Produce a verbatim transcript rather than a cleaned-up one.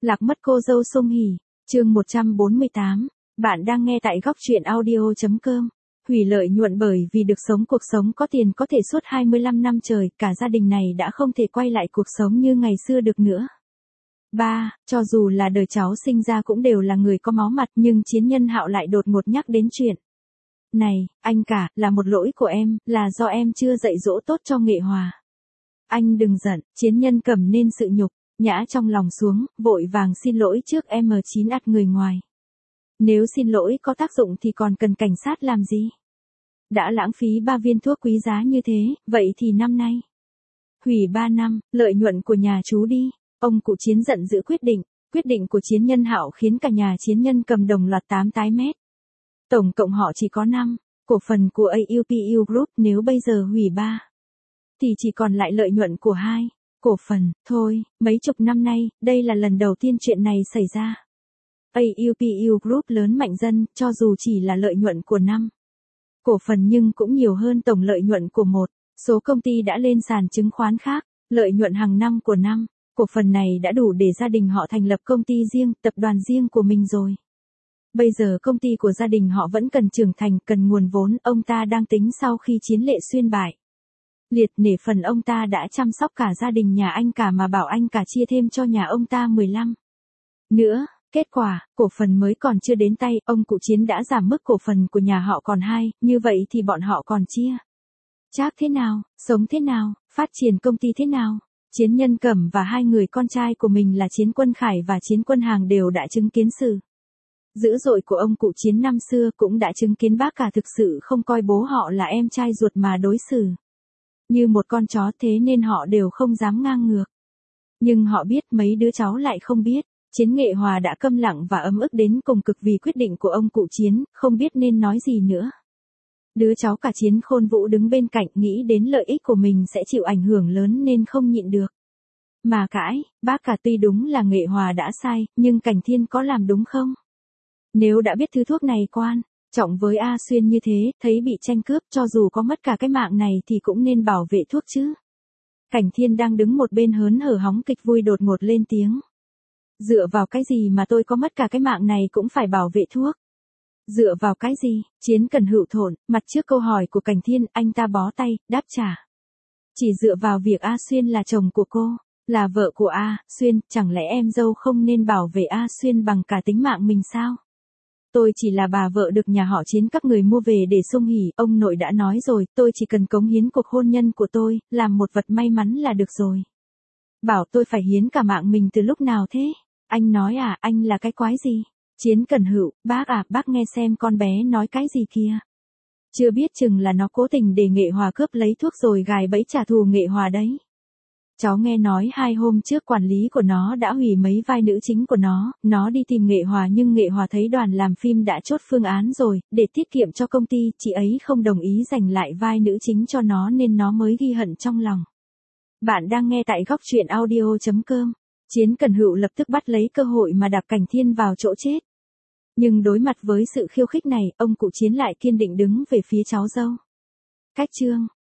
Lạc mất cô dâu Song Hỷ, chương một trăm bốn mươi tám. Bạn đang nghe tại góc truyện audio chấm com. Hủy lợi nhuận bởi vì được sống cuộc sống có tiền có thể suốt hai mươi lăm năm trời, cả gia đình này đã không thể quay lại cuộc sống như ngày xưa được nữa. Ba, cho dù là đời cháu sinh ra cũng đều là người có máu mặt, nhưng Chiến Nhân Hạo lại đột ngột nhắc đến chuyện. Này, anh cả, là một lỗi của em, là do em chưa dạy dỗ tốt cho Nghệ Hòa. Anh đừng giận, Chiến Nhân cầm nên sự nhục, nhã trong lòng xuống, vội vàng xin lỗi trước em chín ắt người ngoài. Nếu xin lỗi có tác dụng thì còn cần cảnh sát làm gì? Đã lãng phí ba viên thuốc quý giá như thế, vậy thì năm nay hủy ba năm, lợi nhuận của nhà chú đi. Ông cụ Chiến giận dữ quyết định, quyết định của Chiến Nhân Hạo khiến cả nhà Chiến Nhân cầm đồng loạt tám tái mét. Tổng cộng họ chỉ có năm, cổ phần của a u pê u Group nếu bây giờ hủy ba, thì chỉ còn lại lợi nhuận của hai, cổ phần, thôi, mấy chục năm nay, đây là lần đầu tiên chuyện này xảy ra. a u pê u Group lớn mạnh dân, cho dù chỉ là lợi nhuận của năm, cổ phần nhưng cũng nhiều hơn tổng lợi nhuận của một số công ty đã lên sàn chứng khoán khác, lợi nhuận hàng năm của năm, cổ phần này đã đủ để gia đình họ thành lập công ty riêng, tập đoàn riêng của mình rồi. Bây giờ công ty của gia đình họ vẫn cần trưởng thành, cần nguồn vốn, ông ta đang tính sau khi Chiến Lệ Xuyên bại liệt nể phần ông ta đã chăm sóc cả gia đình nhà anh cả mà bảo anh cả chia thêm cho nhà ông ta mười lăm. Nữa, kết quả, cổ phần mới còn chưa đến tay, ông cụ Chiến đã giảm mức cổ phần của nhà họ còn hai, như vậy thì bọn họ còn chia chác thế nào, sống thế nào, phát triển công ty thế nào? Chiến Nhân Cẩm và hai người con trai của mình là Chiến Quân Khải và Chiến Quân Hàng đều đã chứng kiến sự dữ dội của ông cụ Chiến năm xưa, cũng đã chứng kiến bác cả thực sự không coi bố họ là em trai ruột mà đối xử như một con chó, thế nên họ đều không dám ngang ngược. Nhưng họ biết, mấy đứa cháu lại không biết. Chiến Nghệ Hòa đã câm lặng và ấm ức đến cùng cực vì quyết định của ông cụ Chiến, không biết nên nói gì nữa. Đứa cháu cả Chiến Khôn Vũ đứng bên cạnh nghĩ đến lợi ích của mình sẽ chịu ảnh hưởng lớn nên không nhịn được mà cãi. Bác cả tuy đúng là Nghệ Hòa đã sai, nhưng Cảnh Thiên có làm đúng không? Nếu đã biết thứ thuốc này quan trọng với A Xuyên như thế, thấy bị tranh cướp, cho dù có mất cả cái mạng này thì cũng nên bảo vệ thuốc chứ. Cảnh Thiên đang đứng một bên hớn hở hóng kịch vui đột ngột lên tiếng. Dựa vào cái gì mà tôi có mất cả cái mạng này cũng phải bảo vệ thuốc? Dựa vào cái gì? Chiến Cần Hữu thổn, mặt trước câu hỏi của Cảnh Thiên, anh ta bó tay, đáp trả. Chỉ dựa vào việc A Xuyên là chồng của cô, là vợ của A Xuyên, chẳng lẽ em dâu không nên bảo vệ A Xuyên bằng cả tính mạng mình sao? Tôi chỉ là bà vợ được nhà họ Chiến các người mua về để Song Hỷ, ông nội đã nói rồi, tôi chỉ cần cống hiến cuộc hôn nhân của tôi, làm một vật may mắn là được rồi. Bảo tôi phải hiến cả mạng mình từ lúc nào thế? Anh nói à, anh là cái quái gì? Chiến Cần Hữu, bác à, bác nghe xem con bé nói cái gì kìa. Chưa biết chừng là nó cố tình để Nghệ Hòa cướp lấy thuốc rồi gài bẫy trả thù Nghệ Hòa đấy. Cháu nghe nói hai hôm trước quản lý của nó đã hủy mấy vai nữ chính của nó, nó đi tìm Nghệ Hòa nhưng Nghệ Hòa thấy đoàn làm phim đã chốt phương án rồi, để tiết kiệm cho công ty, chị ấy không đồng ý giành lại vai nữ chính cho nó nên nó mới ghi hận trong lòng. Bạn đang nghe tại góc truyện audio chấm com. Chiến Cần Hữu lập tức bắt lấy cơ hội mà đạp Cảnh Thiên vào chỗ chết. Nhưng đối mặt với sự khiêu khích này, ông cụ Chiến lại kiên định đứng về phía cháu dâu. Cách chương,